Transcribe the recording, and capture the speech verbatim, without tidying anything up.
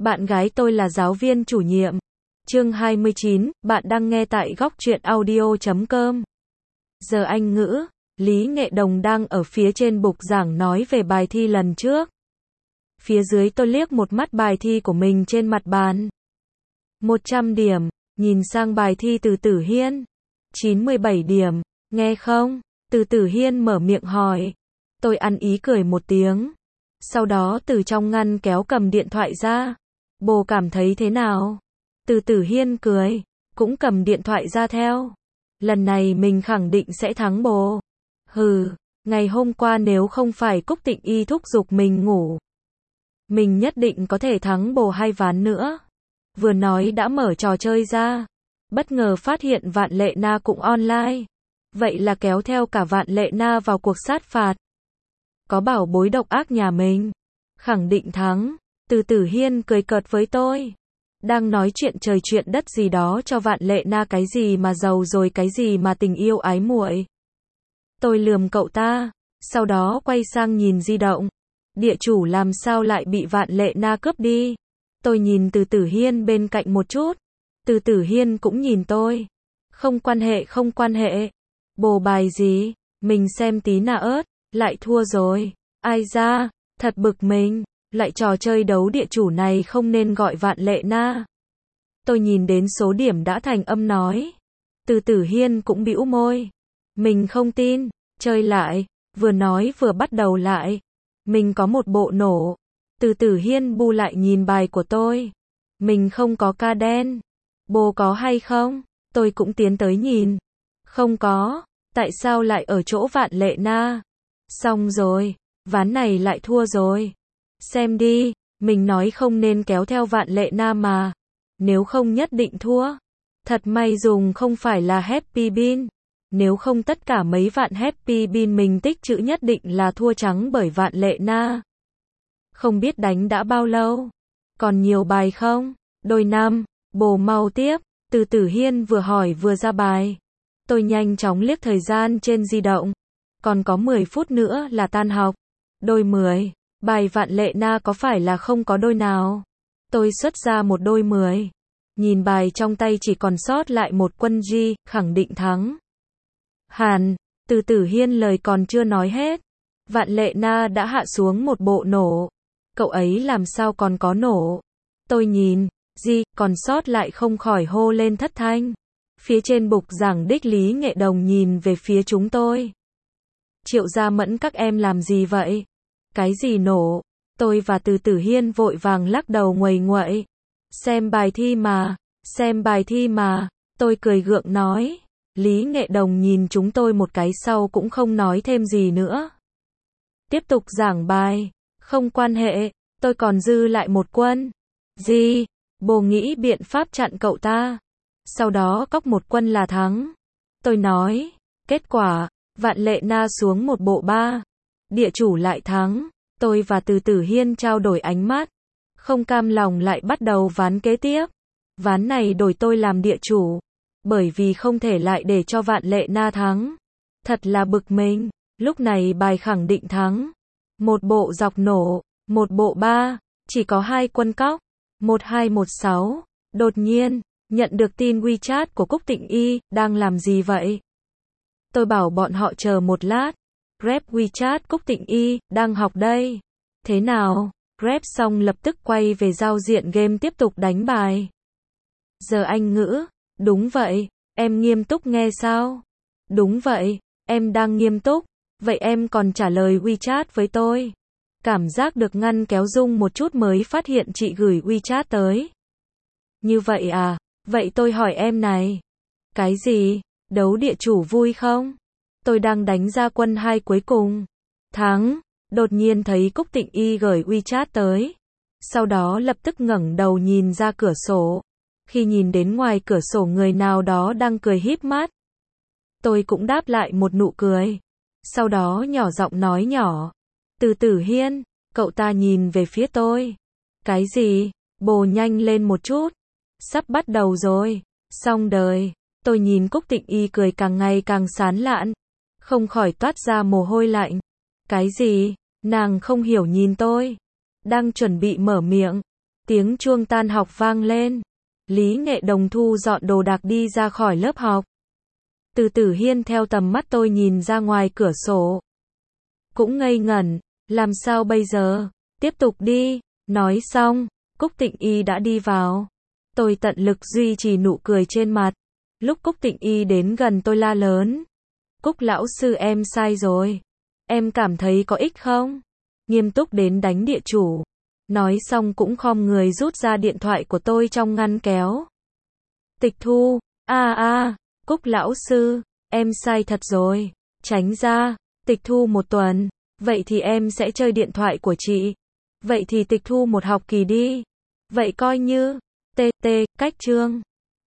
Bạn gái tôi là giáo viên chủ nhiệm. Chương hai mươi chín, bạn đang nghe tại góc truyện audio chấm com. Giờ Anh ngữ, Lý Nghệ Đồng đang ở phía trên bục giảng nói về bài thi lần trước. Phía dưới tôi liếc một mắt bài thi của mình trên mặt bàn. một trăm điểm, nhìn sang bài thi từ Tử Hiên. chín mươi bảy điểm, nghe không? Từ Tử Hiên mở miệng hỏi. Tôi ăn ý cười một tiếng. Sau đó từ trong ngăn kéo cầm điện thoại ra. Bồ cảm thấy thế nào? Từ Tử Hiên cười, cũng cầm điện thoại ra theo. Lần này mình khẳng định sẽ thắng bồ. Hừ, ngày hôm qua nếu không phải Cúc Tịnh Y thúc giục mình ngủ, mình nhất định có thể thắng bồ hai ván nữa. Vừa nói đã mở trò chơi ra. Bất ngờ phát hiện Vạn Lệ Na cũng online. Vậy là kéo theo cả Vạn Lệ Na vào cuộc sát phạt. Có bảo bối độc ác nhà mình. Khẳng định thắng. Từ Tử Hiên cười cợt với tôi. Đang nói chuyện trời chuyện đất gì đó cho Vạn Lệ Na cái gì mà giàu rồi cái gì mà tình yêu ái muội. Tôi lườm cậu ta. Sau đó quay sang nhìn di động. Địa chủ làm sao lại bị Vạn Lệ Na cướp đi. Tôi nhìn Từ Tử Hiên bên cạnh một chút. Từ Tử Hiên cũng nhìn tôi. Không quan hệ không quan hệ. Bồ bài gì? Mình xem tí nà ớt. Lại thua rồi. Ai ra? Thật bực mình. Lại trò chơi đấu địa chủ này không nên gọi Vạn Lệ Na. Tôi nhìn đến số điểm đã thành âm nói. Từ Tử Hiên cũng bĩu môi. Mình không tin. Chơi lại. Vừa nói vừa bắt đầu lại. Mình có một bộ nổ. Từ Tử Hiên bu lại nhìn bài của tôi. Mình không có ca đen. Bồ có hay không? Tôi cũng tiến tới nhìn. Không có. Tại sao lại ở chỗ Vạn Lệ Na? Xong rồi. Ván này lại thua rồi. Xem đi. Mình nói không nên kéo theo Vạn Lệ Na mà. Nếu không nhất định thua. Thật may dùng không phải là Happy Bean. Nếu không tất cả mấy vạn Happy Bean mình tích trữ nhất định là thua trắng bởi Vạn Lệ Na. Không biết đánh đã bao lâu. Còn nhiều bài không? Đôi năm. Bồ mau tiếp. Từ Tử Hiên vừa hỏi vừa ra bài. Tôi nhanh chóng liếc thời gian trên di động. Còn có mười phút nữa là tan học. Đôi mười. Bài Vạn Lệ Na có phải là không có đôi nào? Tôi xuất ra một đôi mười. Nhìn bài trong tay chỉ còn sót lại một quân G, khẳng định thắng. Hàn. Từ Tử Hiên lời còn chưa nói hết. Vạn Lệ Na đã hạ xuống một bộ nổ. Cậu ấy làm sao còn có nổ? Tôi nhìn. G, còn sót lại không khỏi hô lên thất thanh. Phía trên bục giảng đích Lý Nghệ Đồng nhìn về phía chúng tôi. Triệu Gia Mẫn các em làm gì vậy? Cái gì nổ? Tôi và Từ Tử Hiên vội vàng lắc đầu nguầy nguậy. Xem bài thi mà, xem bài thi mà. Tôi cười gượng nói. Lý Nghệ Đồng nhìn chúng tôi một cái sau cũng không nói thêm gì nữa. Tiếp tục giảng bài. Không quan hệ, tôi còn dư lại một quân. Gì? Bồ nghĩ biện pháp chặn cậu ta. Sau đó cóc một quân là thắng. Tôi nói. Kết quả, Vạn Lệ Na xuống một bộ ba. Địa chủ lại thắng. Tôi và Từ Tử Hiên trao đổi ánh mắt. Không cam lòng lại bắt đầu ván kế tiếp. Ván này đổi tôi làm địa chủ. Bởi vì không thể lại để cho Vạn Lệ Na thắng. Thật là bực mình. Lúc này bài khẳng định thắng. Một bộ dọc nổ. Một bộ ba. Chỉ có hai quân cóc. một hai một sáu. Đột nhiên, nhận được tin WeChat của Cúc Tịnh Y. Đang làm gì vậy? Tôi bảo bọn họ chờ một lát. Rep WeChat Cúc Tịnh Y, đang học đây. Thế nào? Rep xong lập tức quay về giao diện game tiếp tục đánh bài. Giờ Anh ngữ. Đúng vậy. Em nghiêm túc nghe sao? Đúng vậy. Em đang nghiêm túc. Vậy em còn trả lời WeChat với tôi. Cảm giác được ngăn kéo rung một chút mới phát hiện chị gửi WeChat tới. Như vậy à? Vậy tôi hỏi em này. Cái gì? Đấu địa chủ vui không? Tôi đang đánh ra quân hai cuối cùng. Thắng. Đột nhiên thấy Cúc Tịnh Y gửi WeChat tới. Sau đó lập tức ngẩng đầu nhìn ra cửa sổ. Khi nhìn đến ngoài cửa sổ người nào đó đang cười híp mắt. Tôi cũng đáp lại một nụ cười. Sau đó nhỏ giọng nói nhỏ. Từ Tử Hiên. Cậu ta nhìn về phía tôi. Cái gì? Bồ nhanh lên một chút. Sắp bắt đầu rồi. Xong đời. Tôi nhìn Cúc Tịnh Y cười càng ngày càng sán lạn. Không khỏi toát ra mồ hôi lạnh. Cái gì? Nàng không hiểu nhìn tôi. Đang chuẩn bị mở miệng. Tiếng chuông tan học vang lên. Lý Nghệ Đồng thu dọn đồ đạc đi ra khỏi lớp học. Từ Tử Hiên theo tầm mắt tôi nhìn ra ngoài cửa sổ. Cũng ngây ngẩn, làm sao bây giờ? Tiếp tục đi. Nói xong, Cúc Tịnh Y đã đi vào. Tôi tận lực duy trì nụ cười trên mặt. Lúc Cúc Tịnh Y đến gần tôi la lớn. Cúc lão sư, em sai rồi. Em cảm thấy có ích không? Nghiêm túc đến đánh địa chủ. Nói xong cũng khom người rút ra điện thoại của tôi trong ngăn kéo. Tịch thu. A a, Cúc lão sư, em sai thật rồi. Tránh ra. Tịch thu một tuần. Vậy thì em sẽ chơi điện thoại của chị. Vậy thì tịch thu một học kỳ đi. Vậy coi như. tê tê, cách chương.